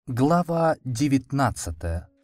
Глава 19.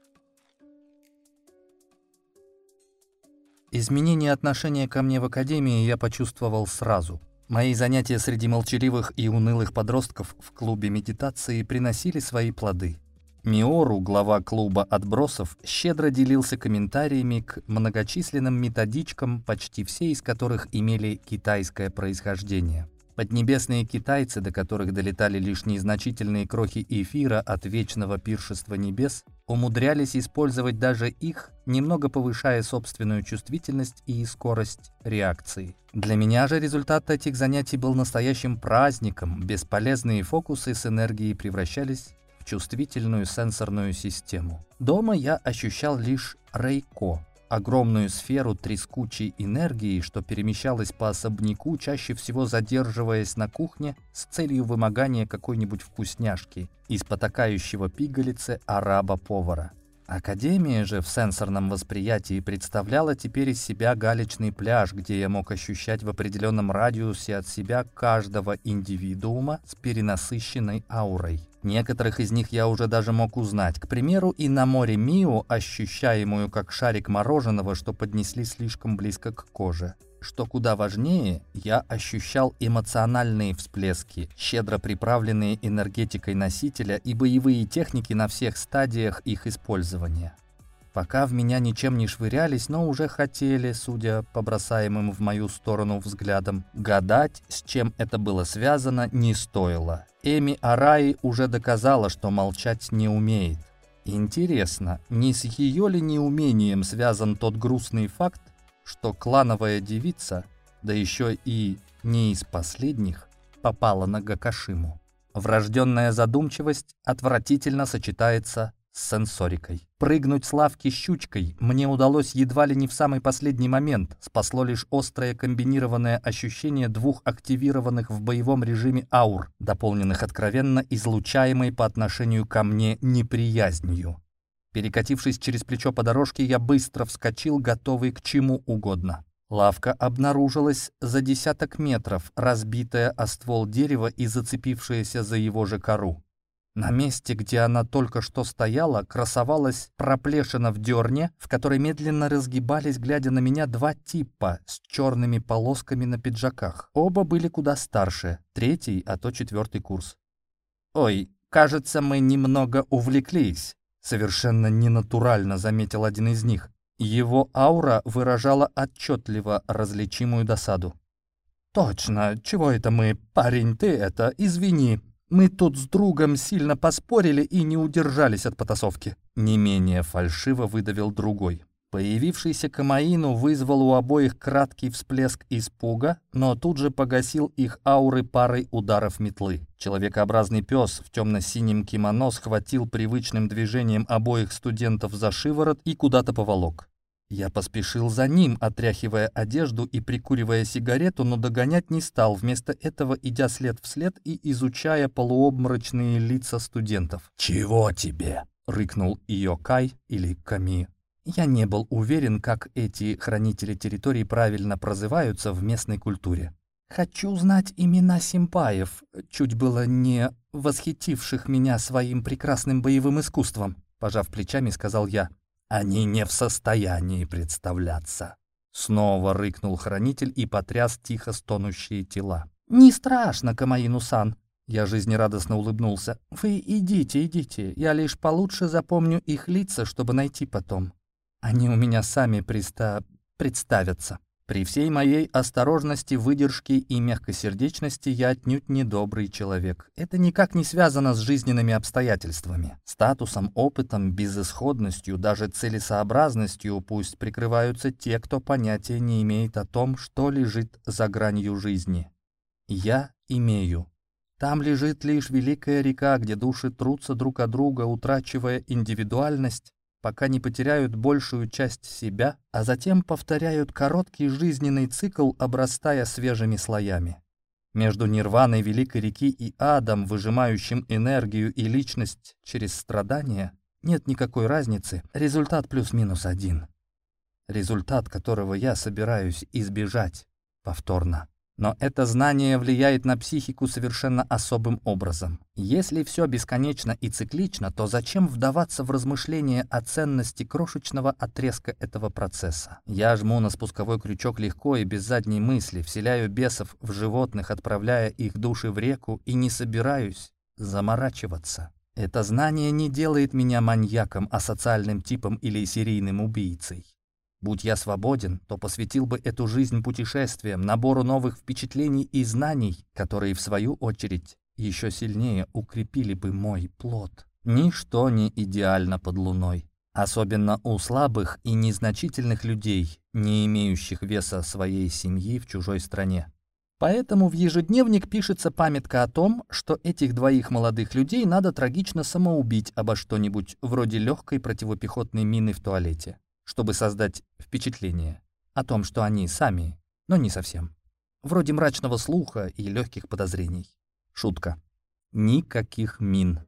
Изменение отношения ко мне в академии я почувствовал сразу. Мои занятия среди молчаливых и унылых подростков в клубе медитации приносили свои плоды. Миору, глава клуба отбросов, щедро делился комментариями к многочисленным методичкам, почти все из которых имели китайское происхождение. Поднебесные китайцы, до которых долетали лишь незначительные крохи эфира от вечного пиршества небес, умудрялись использовать даже их, немного повышая собственную чувствительность и скорость реакции. Для меня же результат этих занятий был настоящим праздником. Бесполезные фокусы с энергией превращались в чувствительную сенсорную систему. Дома я ощущал лишь рейко, огромную сферу трескучей энергии, что перемещалась по особняку, чаще всего задерживаясь на кухне с целью вымогания какой-нибудь вкусняшки из потакающего пигалицы араба-повара. Академия же в сенсорном восприятии представляла теперь из себя галечный пляж, где я мог ощущать в определенном радиусе от себя каждого индивидуума с перенасыщенной аурой. Некоторых из них я уже даже мог узнать. К примеру, и на море Мио, ощущаемую как шарик мороженого, что поднесли слишком близко к коже. Что куда важнее, я ощущал эмоциональные всплески, щедро приправленные энергетикой носителя и боевые техники на всех стадиях их использования. Пока в меня ничем не швырялись, но уже хотели, судя по бросаемым в мою сторону взглядам, гадать, с чем это было связано, не стоило. Эми Араи уже доказала, что молчать не умеет. Интересно, не с ее ли неумением связан тот грустный факт, что клановая девица, да еще и не из последних, попала на Гакашиму. Врожденная задумчивость отвратительно сочетается с сенсорикой. Прыгнуть с лавки щучкой мне удалось едва ли не в самый последний момент. Спасло лишь острое комбинированное ощущение двух активированных в боевом режиме аур, дополненных откровенно излучаемой по отношению ко мне неприязнью. Перекатившись через плечо по дорожке, я быстро вскочил, готовый к чему угодно. Лавка обнаружилась за десяток метров, разбитая о ствол дерева и зацепившаяся за его же кору. На месте, где она только что стояла, красовалась проплешина в дерне, в которой медленно разгибались, глядя на меня, два типа с черными полосками на пиджаках. Оба были куда старше, третий, а то четвертый курс. «Ой, кажется, мы немного увлеклись», — совершенно ненатурально заметил один из них. Его аура выражала отчетливо различимую досаду. «Точно, чего это мы? Парень, ты это, извини. Мы тут с другом сильно поспорили и не удержались от потасовки». Не менее фальшиво выдавил другой. Появившийся Камаину вызвал у обоих краткий всплеск испуга, но тут же погасил их ауры парой ударов метлы. Человекообразный пес в темно-синем кимоно схватил привычным движением обоих студентов за шиворот и куда-то поволок. Я поспешил за ним, отряхивая одежду и прикуривая сигарету, но догонять не стал, вместо этого идя след в след и изучая полуобморочные лица студентов. «Чего тебе?» — рыкнул Йокай или Ками. Я не был уверен, как эти хранители территорий правильно прозываются в местной культуре. «Хочу знать имена симпаев, чуть было не восхитивших меня своим прекрасным боевым искусством», — пожав плечами, сказал я. «Они не в состоянии представляться». Снова рыкнул хранитель и потряс тихо стонущие тела. «Не страшно, Камаину-сан». Я жизнерадостно улыбнулся. «Вы идите, я лишь получше запомню их лица, чтобы найти потом. Они у меня сами представятся». При всей моей осторожности, выдержке и мягкосердечности я отнюдь не добрый человек. Это никак не связано с жизненными обстоятельствами. Статусом, опытом, безысходностью, даже целесообразностью пусть прикрываются те, кто понятия не имеет о том, что лежит за гранью жизни. Я имею. Там лежит лишь великая река, где души трутся друг о друга, утрачивая индивидуальность, пока не потеряют большую часть себя, а затем повторяют короткий жизненный цикл, обрастая свежими слоями. Между нирваной великой реки и адом, выжимающим энергию и личность через страдания, нет никакой разницы, результат плюс-минус один. Результат, которого я собираюсь избежать повторно. Но это знание влияет на психику совершенно особым образом. Если все бесконечно и циклично, то зачем вдаваться в размышления о ценности крошечного отрезка этого процесса? Я жму на спусковой крючок легко и без задней мысли, вселяю бесов в животных, отправляя их души в реку, и не собираюсь заморачиваться. Это знание не делает меня маньяком, асоциальным типом или серийным убийцей. Будь я свободен, то посвятил бы эту жизнь путешествиям, набору новых впечатлений и знаний, которые, в свою очередь, еще сильнее укрепили бы мой плод. Ничто не идеально под луной, особенно у слабых и незначительных людей, не имеющих веса своей семьи в чужой стране. Поэтому в ежедневник пишется памятка о том, что этих двоих молодых людей надо трагично самоубить обо что-нибудь вроде легкой противопехотной мины в туалете, чтобы создать впечатление о том, что они сами, но не совсем. Вроде мрачного слуха и легких подозрений. Шутка. Никаких мин.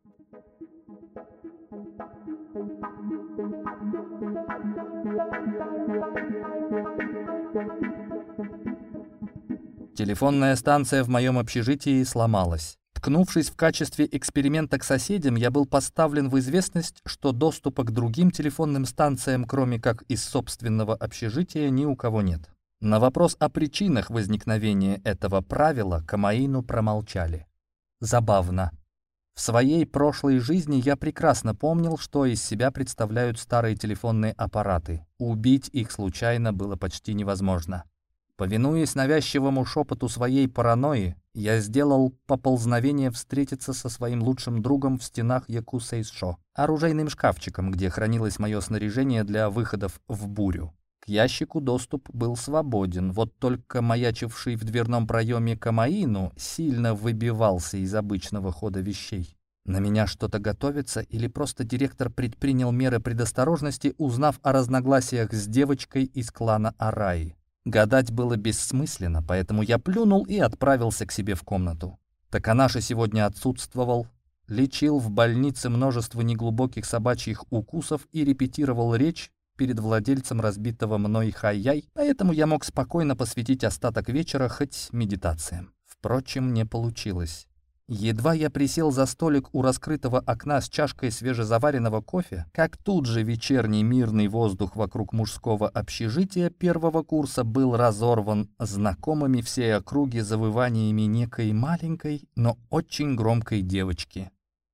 Телефонная станция в моем общежитии сломалась. Ткнувшись в качестве эксперимента к соседям, я был поставлен в известность, что доступа к другим телефонным станциям, кроме как из собственного общежития, ни у кого нет. На вопрос о причинах возникновения этого правила Камаину промолчали. Забавно. В своей прошлой жизни я прекрасно помнил, что из себя представляют старые телефонные аппараты. Убить их случайно было почти невозможно. Повинуясь навязчивому шепоту своей паранойи, я сделал поползновение встретиться со своим лучшим другом в стенах Якусейшо, оружейным шкафчиком, где хранилось мое снаряжение для выходов в бурю. К ящику доступ был свободен, вот только маячивший в дверном проеме Камаину сильно выбивался из обычного хода вещей. На меня что-то готовится или просто директор предпринял меры предосторожности, узнав о разногласиях с девочкой из клана Араи. Гадать было бессмысленно, поэтому я плюнул и отправился к себе в комнату. Таканаши сегодня отсутствовал, лечил в больнице множество неглубоких собачьих укусов и репетировал речь перед владельцем разбитого мной хай-яй, поэтому я мог спокойно посвятить остаток вечера хоть медитациям. Впрочем, не получилось. Едва я присел за столик у раскрытого окна с чашкой свежезаваренного кофе, как тут же вечерний мирный воздух вокруг мужского общежития первого курса был разорван знакомыми всей округи завываниями некой маленькой, но очень громкой девочки.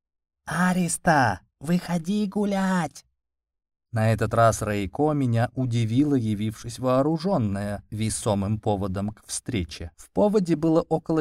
«Ариста, выходи гулять!» На этот раз Рейко меня удивила, явившись вооруженная весомым поводом к встрече. В поводе было около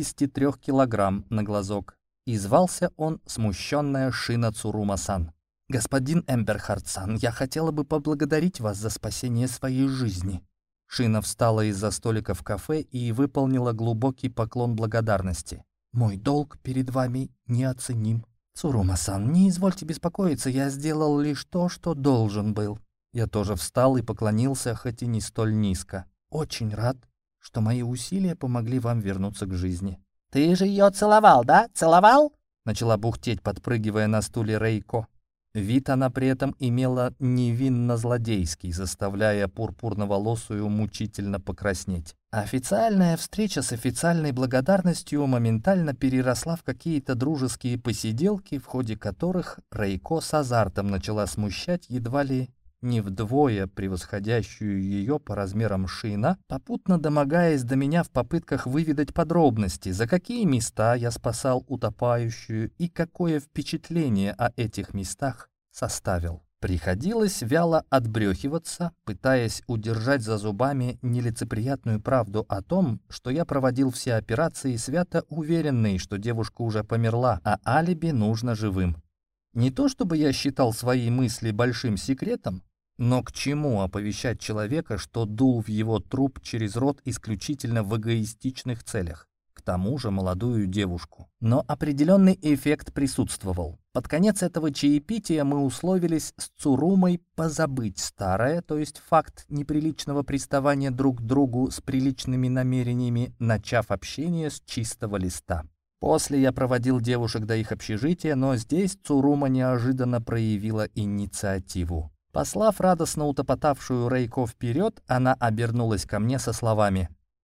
53 килограмм на глазок, и звался он смущенная Шина Цурума-сан. «Господин Эмберхард-сан, я хотела бы поблагодарить вас за спасение своей жизни». Шина встала из-за столика в кафе и выполнила глубокий поклон благодарности. «Мой долг перед вами неоценим». «Цурума-сан, не извольте беспокоиться, я сделал лишь то, что должен был». Я тоже встал и поклонился, хоть и не столь низко. «Очень рад, что мои усилия помогли вам вернуться к жизни». «Ты же ее целовал, да? Целовал?» Начала бухтеть, подпрыгивая на стуле Рейко. Вид она при этом имела невинно-злодейский, заставляя пурпурноволосую мучительно покраснеть. Официальная встреча с официальной благодарностью моментально переросла в какие-то дружеские посиделки, в ходе которых Рейко с азартом начала смущать едва ли не вдвое превосходящую ее по размерам Шина, попутно домогаясь до меня в попытках выведать подробности, за какие места я спасал утопающую и какое впечатление о этих местах составил. Приходилось вяло отбрехиваться, пытаясь удержать за зубами нелицеприятную правду о том, что я проводил все операции, свято уверенный, что девушка уже померла, а алиби нужно живым. Не то чтобы я считал свои мысли большим секретом, но к чему оповещать человека, что дул в его труп через рот исключительно в эгоистичных целях? К тому же молодую девушку. Но определенный эффект присутствовал. Под конец этого чаепития мы условились с Цурумой позабыть старое, то есть факт неприличного приставания друг к другу с приличными намерениями, начав общение с чистого листа. После я проводил девушек до их общежития, но здесь Цурума неожиданно проявила инициативу. Послав радостно утопотавшую Рейко вперед, она обернулась ко мне со словами: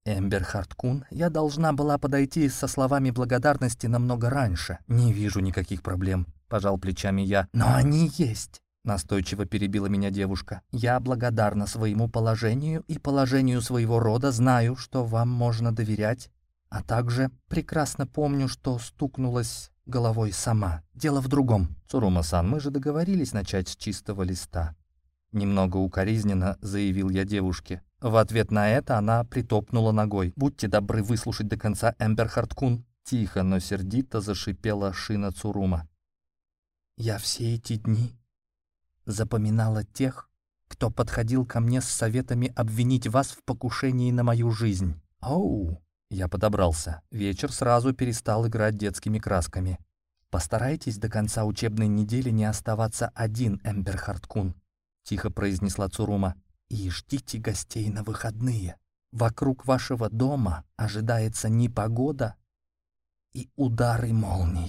Эмберхард-кун, я должна была подойти со словами благодарности намного раньше. Не вижу никаких проблем, пожал плечами я. Но они есть. Настойчиво перебила меня девушка. «Я благодарна своему положению и положению своего рода, знаю, что вам можно доверять, а также прекрасно помню, что стукнулась головой сама. Дело в другом. Цурума-сан, мы же договорились начать с чистого листа». Немного укоризненно заявил я девушке. В ответ на это она притопнула ногой. «Будьте добры выслушать до конца, Эмберхард-кун». Тихо, но сердито зашипела Шина Цурума. «Я все эти дни запоминала тех, кто подходил ко мне с советами обвинить вас в покушении на мою жизнь». «Оу!» Я подобрался. Вечер сразу перестал играть детскими красками. «Постарайтесь до конца учебной недели не оставаться один, Эмберхард-кун», — тихо произнесла Цурума. «И ждите гостей на выходные. Вокруг вашего дома ожидается непогода и удары молний».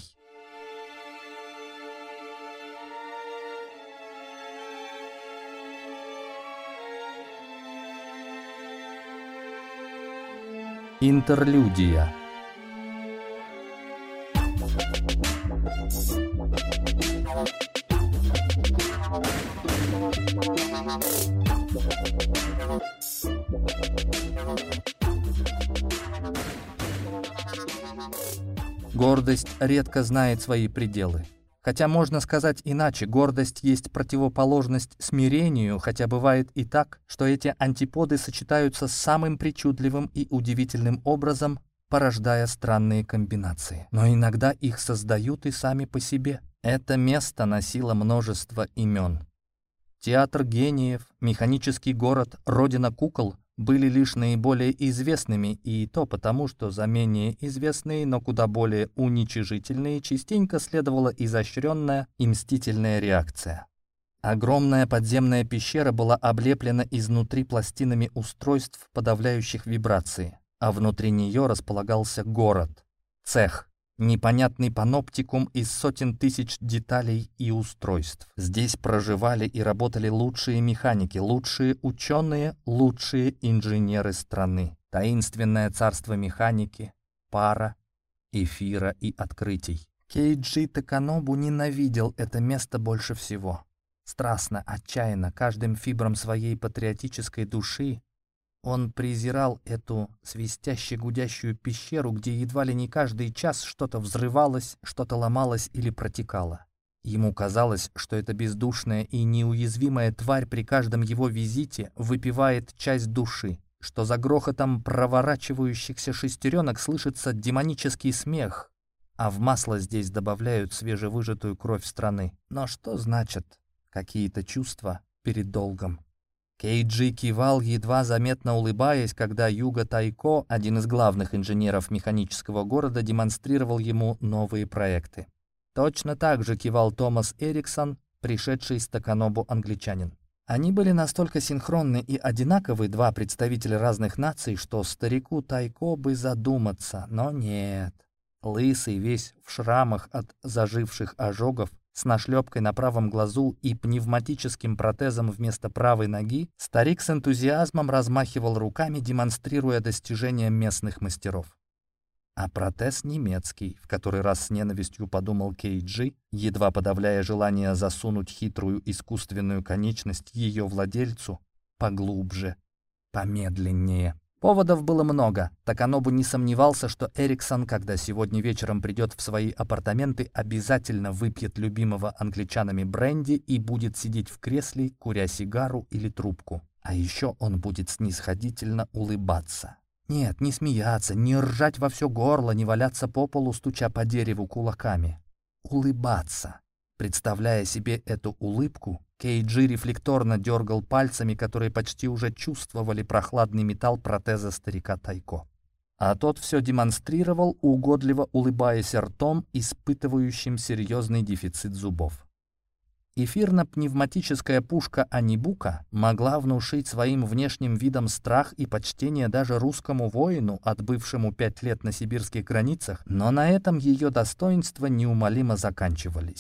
Интерлюдия. Гордость редко знает свои пределы. Хотя можно сказать иначе, гордость есть противоположность смирению, хотя бывает и так, что эти антиподы сочетаются самым причудливым и удивительным образом, порождая странные комбинации. Но иногда их создают и сами по себе. Это место носило множество имен. Театр гениев, механический город, родина кукол были лишь наиболее известными, и то потому, что за менее известные, но куда более уничижительные частенько следовала изощренная и мстительная реакция. Огромная подземная пещера была облеплена изнутри пластинами устройств, подавляющих вибрации, а внутри нее располагался город, цех, непонятный паноптикум из сотен тысяч деталей и устройств. Здесь проживали и работали лучшие механики, лучшие ученые, лучшие инженеры страны. Таинственное царство механики, пара, эфира и открытий. Кейджи Таканобу ненавидел это место больше всего. Страстно, отчаянно, каждым фибром своей патриотической души он презирал эту свистяще-гудящую пещеру, где едва ли не каждый час что-то взрывалось, что-то ломалось или протекало. Ему казалось, что эта бездушная и неуязвимая тварь при каждом его визите выпивает часть души, что за грохотом проворачивающихся шестеренок слышится демонический смех, а в масло здесь добавляют свежевыжатую кровь страны. Но что значит какие-то чувства перед долгом? Кейджи кивал, едва заметно улыбаясь, когда Юга Тайко, один из главных инженеров механического города, демонстрировал ему новые проекты. Точно так же кивал Томас Эриксон, пришедший с Таканобу англичанин. Они были настолько синхронны и одинаковы, два представителя разных наций, что старику Тайко бы задуматься, но нет. Лысый, весь в шрамах от заживших ожогов, с нашлепкой на правом глазу и пневматическим протезом вместо правой ноги, старик с энтузиазмом размахивал руками, демонстрируя достижения местных мастеров. А протез немецкий, в который раз с ненавистью подумал Кейджи, едва подавляя желание засунуть хитрую искусственную конечность ее владельцу поглубже, помедленнее. Поводов было много. Таканобу не сомневался, что Эриксон, когда сегодня вечером придет в свои апартаменты, обязательно выпьет любимого англичанами бренди и будет сидеть в кресле, куря сигару или трубку. А еще он будет снисходительно улыбаться. Нет, не смеяться, не ржать во все горло, не валяться по полу, стуча по дереву кулаками. Улыбаться. Представляя себе эту улыбку, Кейджи рефлекторно дергал пальцами, которые почти уже чувствовали прохладный металл протеза старика Тайко. А тот все демонстрировал, угодливо улыбаясь ртом, испытывающим серьезный дефицит зубов. Эфирно-пневматическая пушка Анибука могла внушить своим внешним видом страх и почтение даже русскому воину, отбывшему 5 лет на сибирских границах, но на этом ее достоинства неумолимо заканчивались.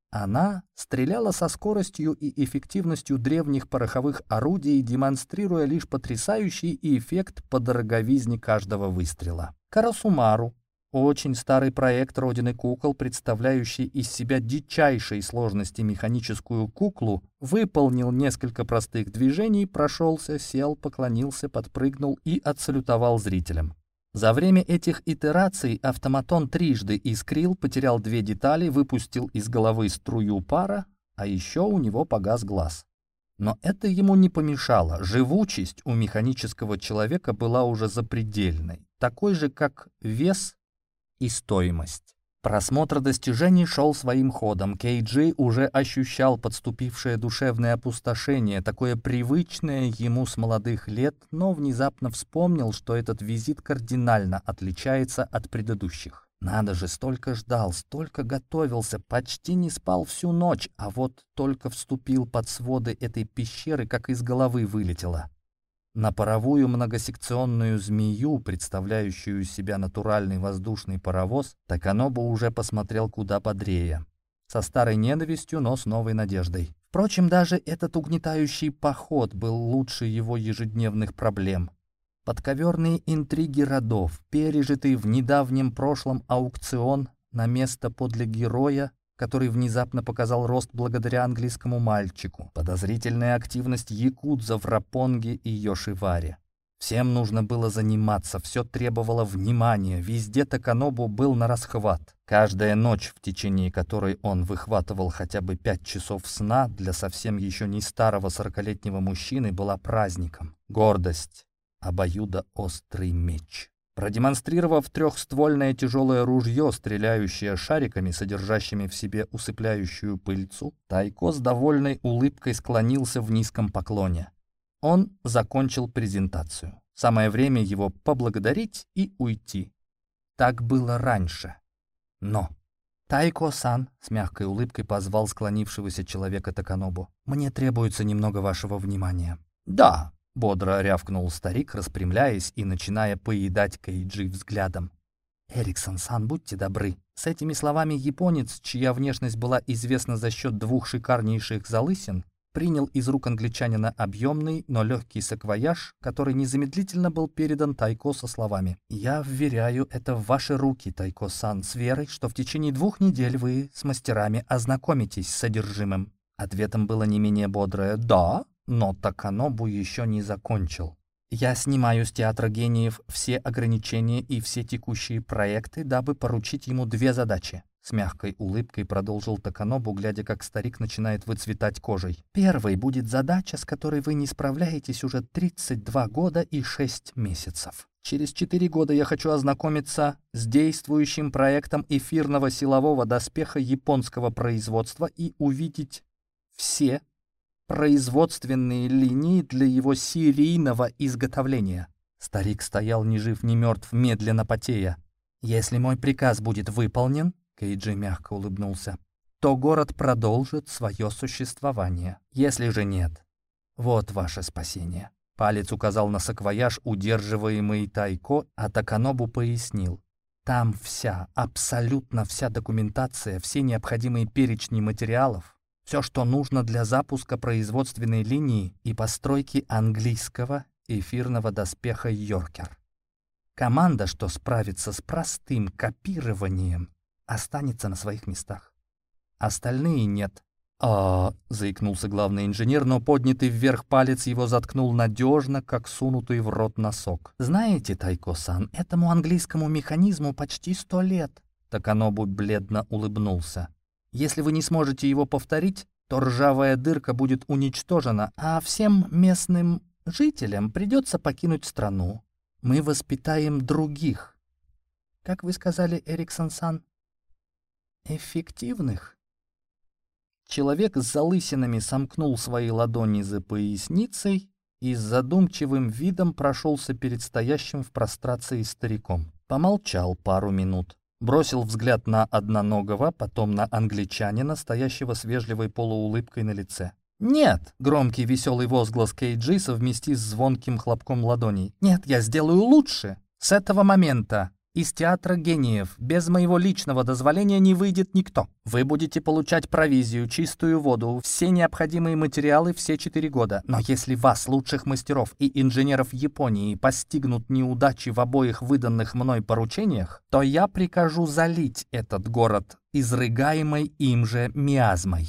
Она стреляла со скоростью и эффективностью древних пороховых орудий, демонстрируя лишь потрясающий эффект по дороговизне каждого выстрела. Карасумару, очень старый проект родины кукол, представляющий из себя дичайшей сложности механическую куклу, выполнил несколько простых движений, прошелся, сел, поклонился, подпрыгнул и отсалютовал зрителям. За время этих итераций автоматон трижды искрил, потерял 2 детали, выпустил из головы струю пара, а еще у него погас глаз. Но это ему не помешало. Живучесть у механического человека была уже запредельной, такой же, как вес и стоимость. Просмотр достижений шел своим ходом. Кейджи уже ощущал подступившее душевное опустошение, такое привычное ему с молодых лет, но внезапно вспомнил, что этот визит кардинально отличается от предыдущих. Надо же, столько ждал, столько готовился, почти не спал всю ночь, а вот только вступил под своды этой пещеры, как из головы вылетело. На паровую многосекционную змею, представляющую из себя натуральный воздушный паровоз, Таканобу уже посмотрел куда бодрее. Со старой ненавистью, но с новой надеждой. Впрочем, даже этот угнетающий поход был лучше его ежедневных проблем. Подковерные интриги родов, пережитый в недавнем прошлом аукцион на место подле героя, который внезапно показал рост благодаря английскому мальчику, подозрительная активность якудза в Рапонге и Йошиваре. Всем нужно было заниматься, все требовало внимания, везде Таканобу был на расхват. Каждая ночь, в течение которой он выхватывал хотя бы 5 часов сна, для совсем еще не старого 40-летнего мужчины была праздником. Гордость, обоюдоострый меч. Продемонстрировав трехствольное тяжелое ружье, стреляющее шариками, содержащими в себе усыпляющую пыльцу, Тайко с довольной улыбкой склонился в низком поклоне. Он закончил презентацию. Самое время его поблагодарить и уйти. Так было раньше. Но «Тайко-сан», — с мягкой улыбкой позвал склонившегося человека Таканобу, «мне требуется немного вашего внимания». «Да», — бодро рявкнул старик, распрямляясь и начиная поедать Кейджи взглядом. «Эриксон-сан, будьте добры». С этими словами японец, чья внешность была известна за счет 2 шикарнейших залысин, принял из рук англичанина объемный, но легкий саквояж, который незамедлительно был передан Тайко со словами: «Я вверяю это в ваши руки, Тайко-сан, с верой, что в течение 2 недель вы с мастерами ознакомитесь с содержимым». Ответом было не менее бодрое «да», но Таканобу еще не закончил. «Я снимаю с театра гениев все ограничения и все текущие проекты, дабы поручить ему 2 задачи». С мягкой улыбкой продолжил Таканобу, глядя, как старик начинает выцветать кожей. «Первой будет задача, с которой вы не справляетесь уже 32 года и 6 месяцев. Через 4 года я хочу ознакомиться с действующим проектом эфирного силового доспеха японского производства и увидеть все производственные линии для его серийного изготовления». Старик стоял ни жив, ни мертв, медленно потея. «Если мой приказ будет выполнен, — Кейджи мягко улыбнулся, — то город продолжит свое существование. Если же нет, вот ваше спасение». Палец указал на саквояж, удерживаемый Тайко, а Таканобу пояснил: «Там вся, абсолютно вся документация, все необходимые перечни материалов, все, что нужно для запуска производственной линии и постройки английского эфирного доспеха «Йоркер». Команда, что справится с простым копированием, останется на своих местах. Остальные нет». Заикнулся главный инженер, но поднятый вверх палец его заткнул надежно, как сунутый в рот носок. «Знаете, Тайко-сан, этому английскому механизму почти 100 лет». Таканобу бледно улыбнулся. «Если вы не сможете его повторить, то ржавая дырка будет уничтожена, а всем местным жителям придется покинуть страну. Мы воспитаем других. Как вы сказали, Эриксон-сан? Эффективных?» Человек с залысинами сомкнул свои ладони за поясницей и с задумчивым видом прошелся перед стоящим в прострации стариком. Помолчал пару минут. Бросил взгляд на одноногого, потом на англичанина, стоящего с вежливой полуулыбкой на лице. «Нет!» — громкий веселый возглас Кейджи совмести с звонким хлопком ладоней. «Нет, я сделаю лучше! С этого момента Из театра гениев без моего личного дозволения не выйдет никто. Вы будете получать провизию, чистую воду, все необходимые материалы все 4 года. Но если вас, лучших мастеров и инженеров Японии, постигнут неудачи в обоих выданных мной поручениях, то я прикажу залить этот город изрыгаемой им же миазмой».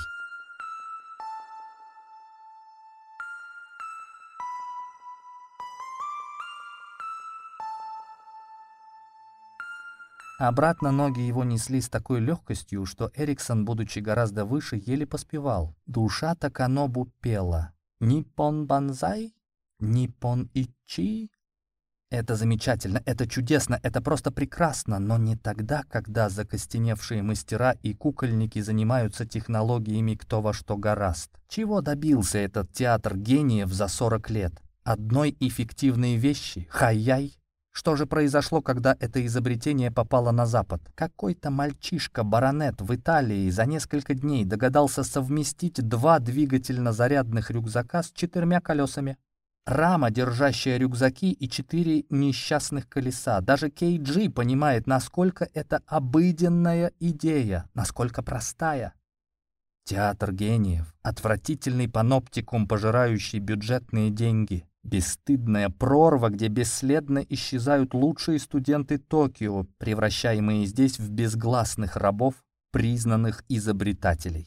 Обратно ноги его несли с такой легкостью, что Эриксон, будучи гораздо выше, еле поспевал. Душа Таканобу пела: «Ниппон банзай? Ниппон ичи?» Это замечательно, это чудесно, это просто прекрасно, но не тогда, когда закостеневшие мастера и кукольники занимаются технологиями кто во что горазд. Чего добился этот театр гениев за 40 лет? Одной эффективной вещи — хай-яй. Что же произошло, когда это изобретение попало на Запад? Какой-то мальчишка-баронет в Италии за несколько дней догадался совместить 2 двигательно-зарядных рюкзака с 4 колесами. Рама, держащая рюкзаки, и 4 несчастных колеса. Даже Кейджи понимает, насколько это обыденная идея, насколько простая. Театр гениев, отвратительный паноптикум, пожирающий бюджетные деньги. Бесстыдная прорва, где бесследно исчезают лучшие студенты Токио, превращаемые здесь в безгласных рабов, признанных изобретателей.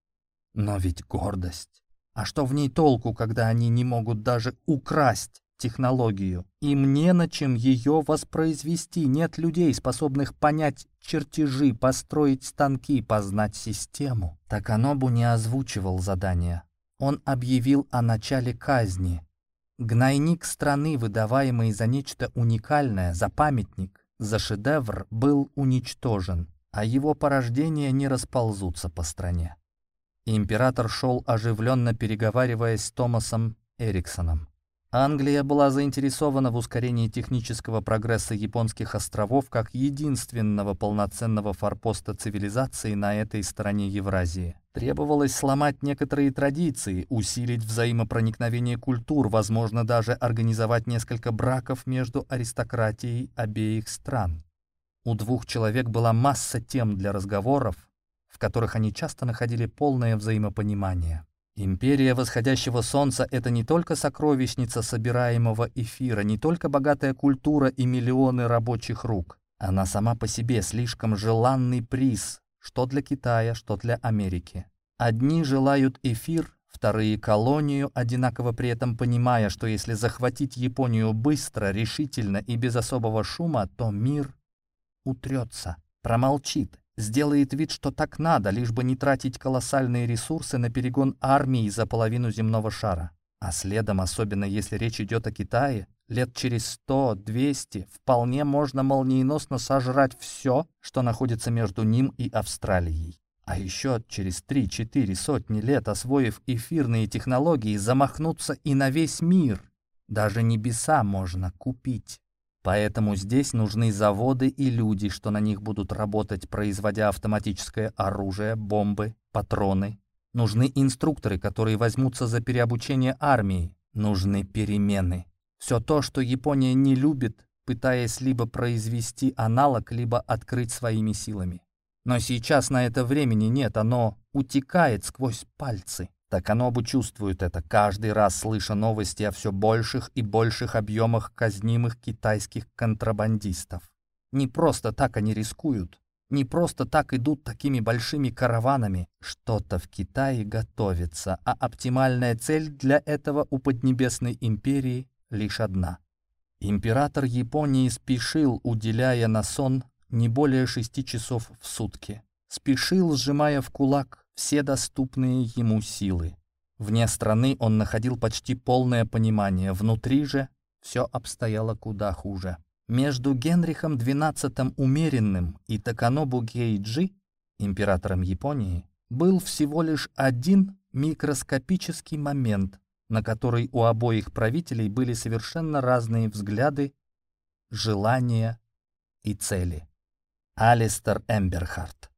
Но ведь гордость. А что в ней толку, когда они не могут даже украсть технологию? Им не на чем ее воспроизвести. Нет людей, способных понять чертежи, построить станки, познать систему. Таканобу не озвучивал задания. Он объявил о начале казни. Гнойник страны, выдаваемый за нечто уникальное, за памятник, за шедевр, был уничтожен, а его порождения не расползутся по стране. Император шел, оживленно переговариваясь с Томасом Эриксоном. Англия была заинтересована в ускорении технического прогресса японских островов как единственного полноценного форпоста цивилизации на этой стороне Евразии. Требовалось сломать некоторые традиции, усилить взаимопроникновение культур, возможно, даже организовать несколько браков между аристократией обеих стран. У 2 человек была масса тем для разговоров, в которых они часто находили полное взаимопонимание. Империя восходящего солнца — это не только сокровищница собираемого эфира, не только богатая культура и миллионы рабочих рук. Она сама по себе слишком желанный приз, что для Китая, что для Америки. Одни желают эфир, вторые — колонию, одинаково при этом понимая, что если захватить Японию быстро, решительно и без особого шума, то мир утрется, промолчит, сделает вид, что так надо, лишь бы не тратить колоссальные ресурсы на перегон армии за половину земного шара. А следом, особенно если речь идет о Китае, лет через 100-200 вполне можно молниеносно сожрать все, что находится между ним и Австралией. А еще через 3-4 сотни лет, освоив эфирные технологии, замахнуться и на весь мир. Даже небеса можно купить. Поэтому здесь нужны заводы и люди, что на них будут работать, производя автоматическое оружие, бомбы, патроны. Нужны инструкторы, которые возьмутся за переобучение армии. Нужны перемены. Все то, что Япония не любит, пытаясь либо произвести аналог, либо открыть своими силами. Но сейчас на это времени нет, оно утекает сквозь пальцы. Таканобу чувствует это, каждый раз слыша новости о все больших и больших объемах казнимых китайских контрабандистов. Не просто так они рискуют, не просто так идут такими большими караванами. Что-то в Китае готовится, а оптимальная цель для этого у Поднебесной империи лишь одна. Император Японии спешил, уделяя на сон не более 6 часов в сутки. Спешил, сжимая в кулак все доступные ему силы. Вне страны он находил почти полное понимание, внутри же все обстояло куда хуже. Между Генрихом XII умеренным и Таканобу Кейджи, императором Японии, был всего лишь один микроскопический момент, на который у обоих правителей были совершенно разные взгляды, желания и цели. Алистер Эмберхарт.